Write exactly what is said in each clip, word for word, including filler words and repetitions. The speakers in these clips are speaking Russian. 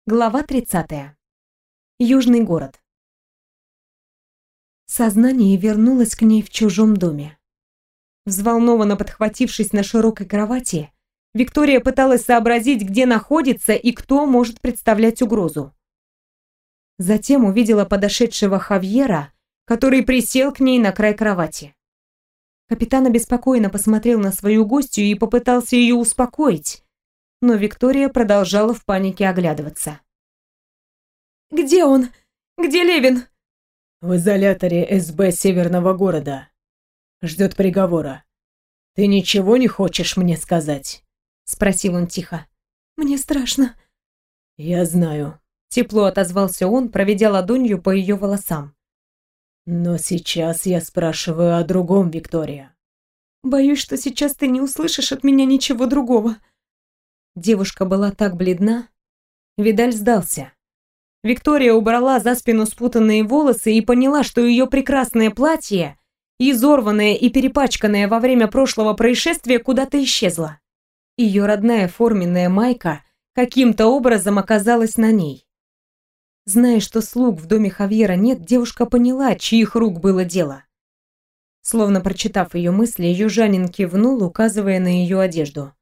Глава тридцатая. Южный город. Сознание вернулось к ней в чужом доме. Взволнованно подхватившись на широкой кровати, Виктория пыталась сообразить, где находится и кто может представлять угрозу. Затем увидела подошедшего Хавьера, который присел к ней на край кровати. Капитан обеспокоенно посмотрел на свою гостью и попытался ее успокоить, но Виктория продолжала в панике оглядываться. «Где он? Где Левин?» «В изоляторе эс бэ Северного города. Ждет приговора. Ты ничего не хочешь мне сказать?» Спросил он тихо. «Мне страшно». «Я знаю». Тепло отозвался он, проведя ладонью по ее волосам. «Но сейчас я спрашиваю о другом, Виктория». «Боюсь, что сейчас ты не услышишь от меня ничего другого». Девушка была так бледна. Видаль сдался. Виктория убрала за спину спутанные волосы и поняла, что ее прекрасное платье, изорванное и перепачканное во время прошлого происшествия, куда-то исчезло. Ее родная форменная майка каким-то образом оказалась на ней. Зная, что слуг в доме Хавьера нет, девушка поняла, чьих рук было дело. Словно прочитав ее мысли, южанин кивнул, указывая на ее одежду.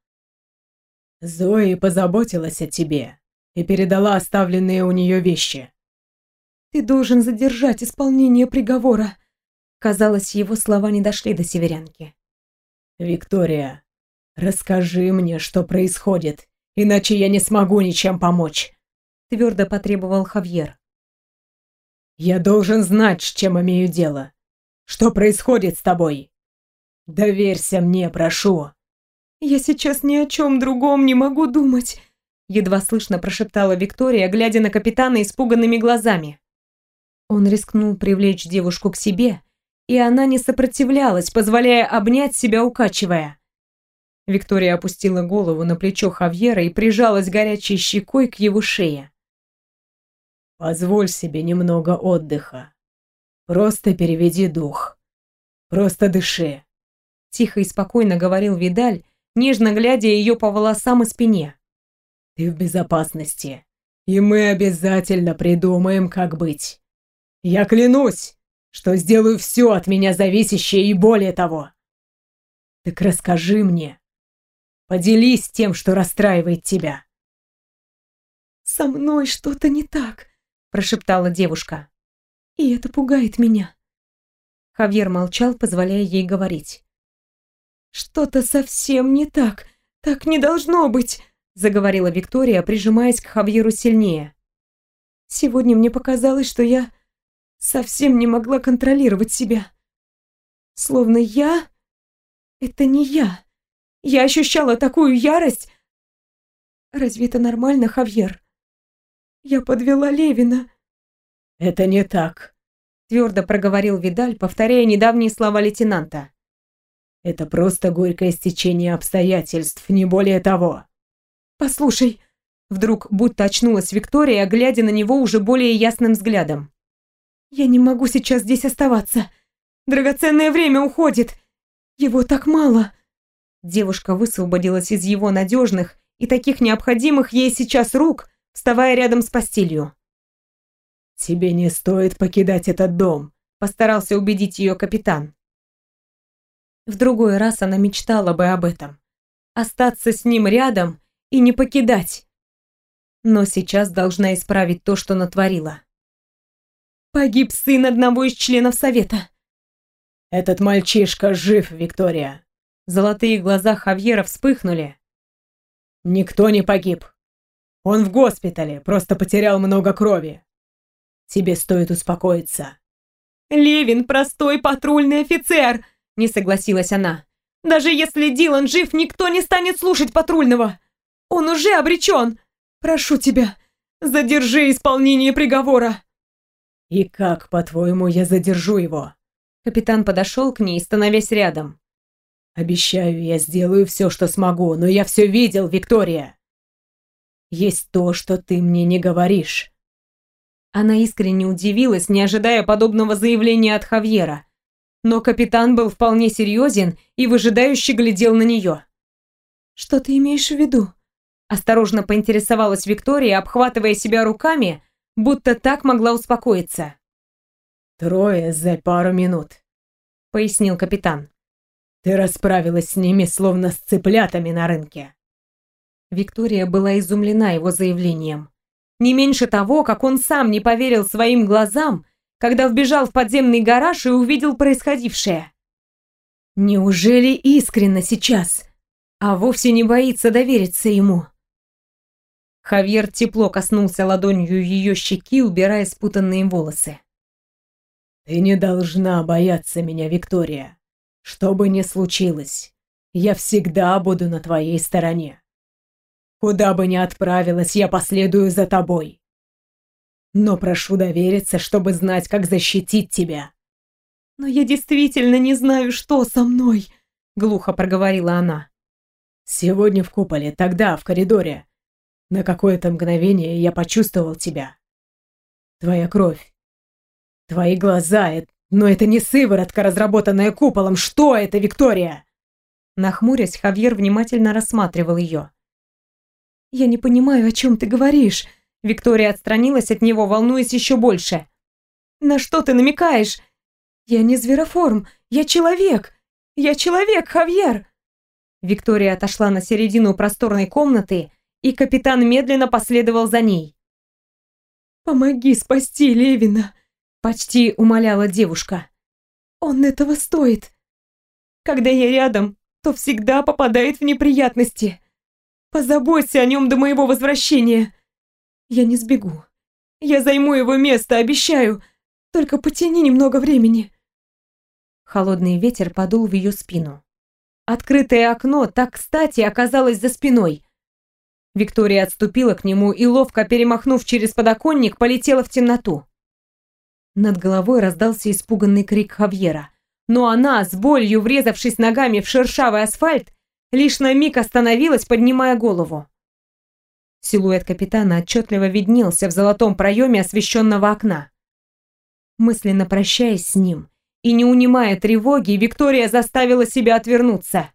«Зои позаботилась о тебе и передала оставленные у нее вещи». «Ты должен задержать исполнение приговора». Казалось, его слова не дошли до северянки. «Виктория, расскажи мне, что происходит, иначе я не смогу ничем помочь», — твердо потребовал Хавьер. «Я должен знать, с чем имею дело. Что происходит с тобой? Доверься мне, прошу». «Я сейчас ни о чем другом не могу думать», — едва слышно прошептала Виктория, глядя на капитана испуганными глазами. Он рискнул привлечь девушку к себе, и она не сопротивлялась, позволяя обнять себя, укачивая. Виктория опустила голову на плечо Хавьера и прижалась горячей щекой к его шее. «Позволь себе немного отдыха. Просто переведи дух. Просто дыши», — тихо и спокойно говорил Видаль, нежно глядя ее по волосам и спине. «Ты в безопасности, и мы обязательно придумаем, как быть. Я клянусь, что сделаю все от меня зависящее и более того. Так расскажи мне, поделись тем, что расстраивает тебя». «Со мной что-то не так», — прошептала девушка. «И это пугает меня». Хавьер молчал, позволяя ей говорить. «Что-то совсем не так. Так не должно быть», — заговорила Виктория, прижимаясь к Хавьеру сильнее. «Сегодня мне показалось, что я совсем не могла контролировать себя. Словно я... Это не я. Я ощущала такую ярость. Разве это нормально, Хавьер? Я подвела Левина». «Это не так», — твердо проговорил Видаль, повторяя недавние слова лейтенанта. «Это просто горькое стечение обстоятельств, не более того». «Послушай», — вдруг будто очнулась Виктория, глядя на него уже более ясным взглядом. «Я не могу сейчас здесь оставаться. Драгоценное время уходит. Его так мало». Девушка высвободилась из его надежных и таких необходимых ей сейчас рук, вставая рядом с постелью. «Тебе не стоит покидать этот дом», — постарался убедить ее капитан. В другой раз она мечтала бы об этом. Остаться с ним рядом и не покидать. Но сейчас должна исправить то, что натворила. Погиб сын одного из членов совета. «Этот мальчишка жив, Виктория». Золотые глаза Хавьера вспыхнули. «Никто не погиб. Он в госпитале, просто потерял много крови. Тебе стоит успокоиться». «Левин простой патрульный офицер», — не согласилась она. «Даже если Дилан жив, никто не станет слушать патрульного. Он уже обречен. Прошу тебя, задержи исполнение приговора». «И как, по-твоему, я задержу его?» Капитан подошел к ней, становясь рядом. «Обещаю, я сделаю все, что смогу, но я все видел, Виктория. Есть то, что ты мне не говоришь». Она искренне удивилась, не ожидая подобного заявления от Хавьера. Но капитан был вполне серьезен и выжидающе глядел на нее. «Что ты имеешь в виду?» Осторожно поинтересовалась Виктория, обхватывая себя руками, будто так могла успокоиться. «Трое за пару минут», — пояснил капитан. «Ты расправилась с ними, словно с цыплятами на рынке». Виктория была изумлена его заявлением. Не меньше того, как он сам не поверил своим глазам, когда вбежал в подземный гараж и увидел происходившее. Неужели искренне сейчас, а вовсе не боится довериться ему? Хавьер тепло коснулся ладонью ее щеки, убирая спутанные волосы. «Ты не должна бояться меня, Виктория. Что бы ни случилось, я всегда буду на твоей стороне. Куда бы ни отправилась, я последую за тобой. Но прошу довериться, чтобы знать, как защитить тебя». «Но я действительно не знаю, что со мной», — глухо проговорила она. «Сегодня в куполе, тогда, в коридоре, на какое-то мгновение я почувствовал тебя. Твоя кровь, твои глаза, но это не сыворотка, разработанная куполом. Что это, Виктория?» Нахмурясь, Хавьер внимательно рассматривал ее. «Я не понимаю, о чем ты говоришь». Виктория отстранилась от него, волнуясь еще больше. «На что ты намекаешь? Я не звероформ, я человек. Я человек, Хавьер!» Виктория отошла на середину просторной комнаты, и капитан медленно последовал за ней. «Помоги спасти Левина», — почти умоляла девушка. «Он этого стоит. Когда я рядом, то всегда попадает в неприятности. Позаботься о нем до моего возвращения. Я не сбегу. Я займу его место, обещаю. Только потяни немного времени». Холодный ветер подул в ее спину. Открытое окно так кстати оказалось за спиной. Виктория отступила к нему и, ловко перемахнув через подоконник, полетела в темноту. Над головой раздался испуганный крик Хавьера. Но она, с болью врезавшись ногами в шершавый асфальт, лишь на миг остановилась, поднимая голову. Силуэт капитана отчетливо виднелся в золотом проеме освещенного окна. Мысленно прощаясь с ним и не унимая тревоги, Виктория заставила себя отвернуться.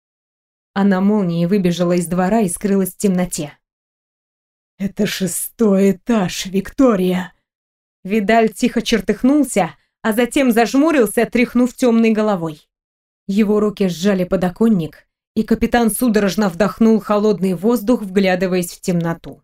Она молнией выбежала из двора и скрылась в темноте. «Это шестой этаж, Виктория!» Видаль тихо чертыхнулся, а затем зажмурился, тряхнув темной головой. Его руки сжали подоконник, и капитан судорожно вдохнул холодный воздух, вглядываясь в темноту.